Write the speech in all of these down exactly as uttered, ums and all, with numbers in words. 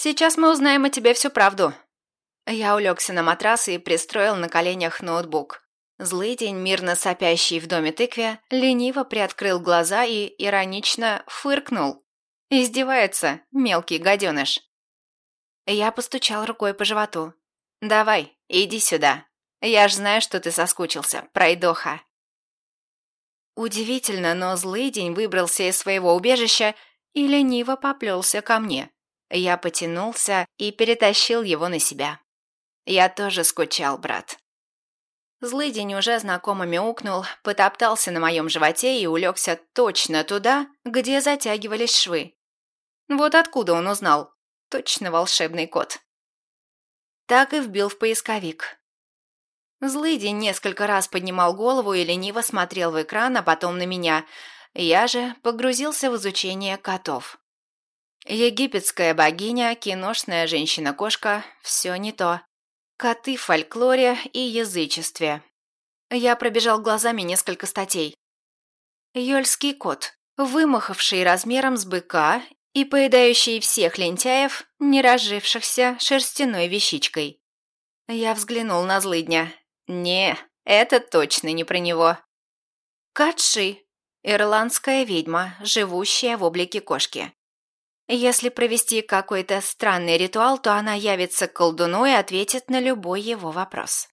Сейчас мы узнаем о тебе всю правду». Я улегся на матрас и пристроил на коленях ноутбук. Злыдень, мирно сопящий в доме тыкве, лениво приоткрыл глаза и иронично фыркнул. Издевается, мелкий гаденыш. Я постучал рукой по животу. «Давай, иди сюда. Я ж знаю, что ты соскучился, пройдоха». Удивительно, но злыдень выбрался из своего убежища и лениво поплелся ко мне. Я потянулся и перетащил его на себя. Я тоже скучал, брат. Злыдень уже знакомо мяукнул, потоптался на моем животе и улегся точно туда, где затягивались швы. Вот откуда он узнал. Точно волшебный кот. Так и вбил в поисковик. Злыдень несколько раз поднимал голову и лениво смотрел в экран, а потом на меня. Я же погрузился в изучение котов. Египетская богиня, киношная женщина-кошка – все не то. Коты в фольклоре и язычестве. Я пробежал глазами несколько статей. Йольский кот, вымахавший размером с быка и поедающий всех лентяев, не разжившихся шерстяной вещичкой. Я взглянул на злыдня. Не, это точно не про него. Катши, ирландская ведьма, живущая в облике кошки. Если провести какой-то странный ритуал, то она явится к колдуну и ответит на любой его вопрос.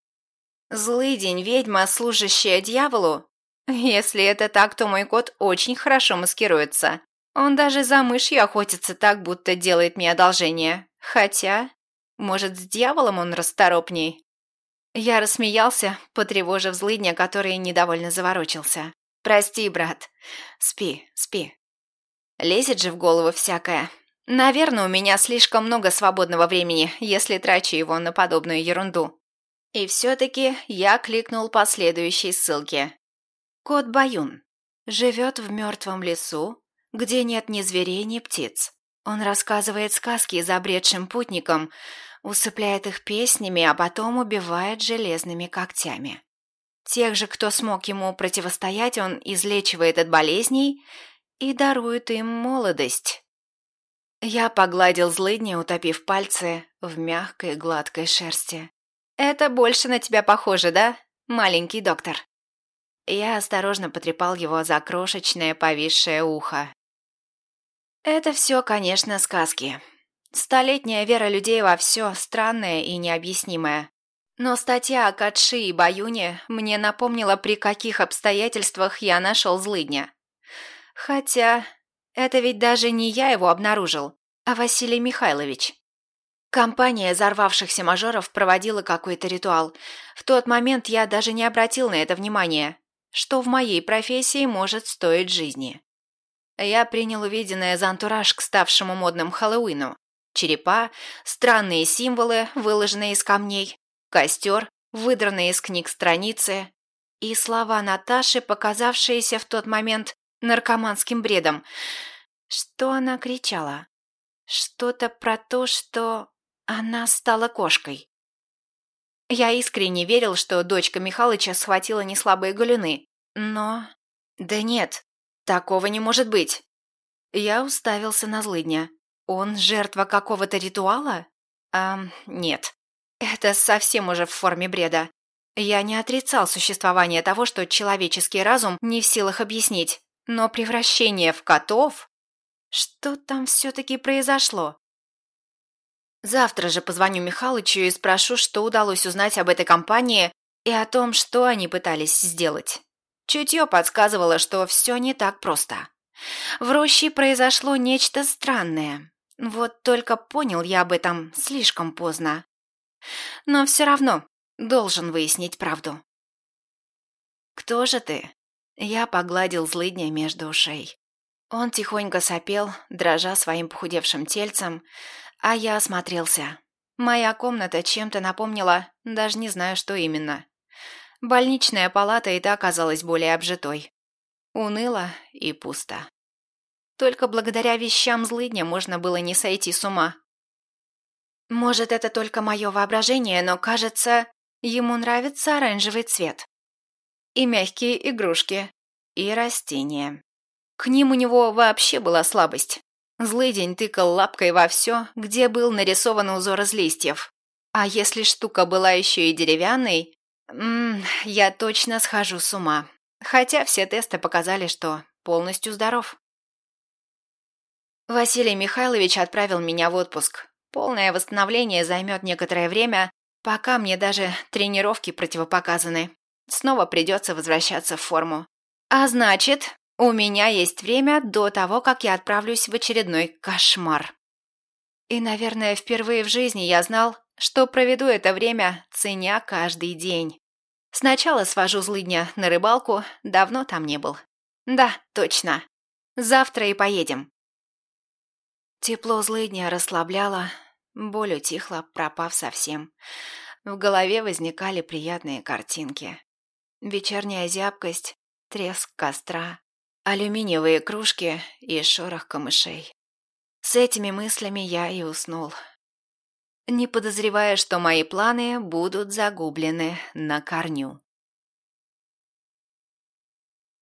Злыдень, ведьма, служащая дьяволу? Если это так, то мой кот очень хорошо маскируется. Он даже за мышью охотится так, будто делает мне одолжение. Хотя, может, с дьяволом он расторопней? Я рассмеялся, потревожив злыдня, который недовольно заворочился. «Прости, брат. Спи, спи». Лезет же в голову всякое. Наверное, у меня слишком много свободного времени, если трачу его на подобную ерунду. И все-таки я кликнул по следующей ссылке. Кот Баюн живет в мертвом лесу, где нет ни зверей, ни птиц. Он рассказывает сказки забредшим путникам, усыпляет их песнями, а потом убивает железными когтями. Тех же, кто смог ему противостоять, он излечивает от болезней и дарует им молодость. Я погладил злыдня, утопив пальцы в мягкой гладкой шерсти. «Это больше на тебя похоже, да, маленький доктор?» Я осторожно потрепал его за крошечное повисшее ухо. Это все, конечно, сказки. Столетняя вера людей во все странное и необъяснимое. Но статья о Катши и Баюне мне напомнила, при каких обстоятельствах я нашел злыдня. Хотя это ведь даже не я его обнаружил, а Василий Михайлович. Компания взорвавшихся мажоров проводила какой-то ритуал. В тот момент я даже не обратил на это внимания, что в моей профессии может стоить жизни. Я принял увиденное за антураж к ставшему модным Хэллоуину. Черепа, странные символы, выложенные из камней, костер, выдранные из книг страницы и слова Наташи, показавшиеся в тот момент наркоманским бредом. Что она кричала? Что-то про то, что она стала кошкой. Я искренне верил, что дочка Михалыча схватила неслабые галюны, но... Да нет, такого не может быть. Я уставился на злыдня. Он жертва какого-то ритуала? А, нет. Это совсем уже в форме бреда. Я не отрицал существование того, что человеческий разум не в силах объяснить, но превращение в котов... Что там все-таки произошло? Завтра же позвоню Михалычу и спрошу, что удалось узнать об этой компании и о том, что они пытались сделать. Чутье подсказывало, что все не так просто. В роще произошло нечто странное. Вот только понял я об этом слишком поздно. Но все равно должен выяснить правду. «Кто же ты?» Я погладил злыдня между ушей. Он тихонько сопел, дрожа своим похудевшим тельцем, а я осмотрелся. Моя комната чем-то напомнила, даже не знаю, что именно. Больничная палата и та оказалась более обжитой. Уныло и пусто. Только благодаря вещам злыдня можно было не сойти с ума. Может, это только мое воображение, но, кажется, ему нравится оранжевый цвет. И мягкие игрушки, и растения. К ним у него вообще была слабость. Злыдень тыкал лапкой во все, где был нарисован узор из листьев. А если штука была еще и деревянной, м-м, я точно схожу с ума. Хотя все тесты показали, что полностью здоров. Василий Михайлович отправил меня в отпуск. Полное восстановление займет некоторое время, пока мне даже тренировки противопоказаны. Снова придется возвращаться в форму. А значит, у меня есть время до того, как я отправлюсь в очередной кошмар. И, наверное, впервые в жизни я знал, что проведу это время, ценя каждый день. Сначала свожу злыдня на рыбалку, давно там не был. Да, точно. Завтра и поедем. Тепло злыдня расслабляло, боль утихла, пропав совсем. В голове возникали приятные картинки. Вечерняя зябкость, треск костра, алюминиевые кружки и шорох камышей. С этими мыслями я и уснул, не подозревая, что мои планы будут загублены на корню.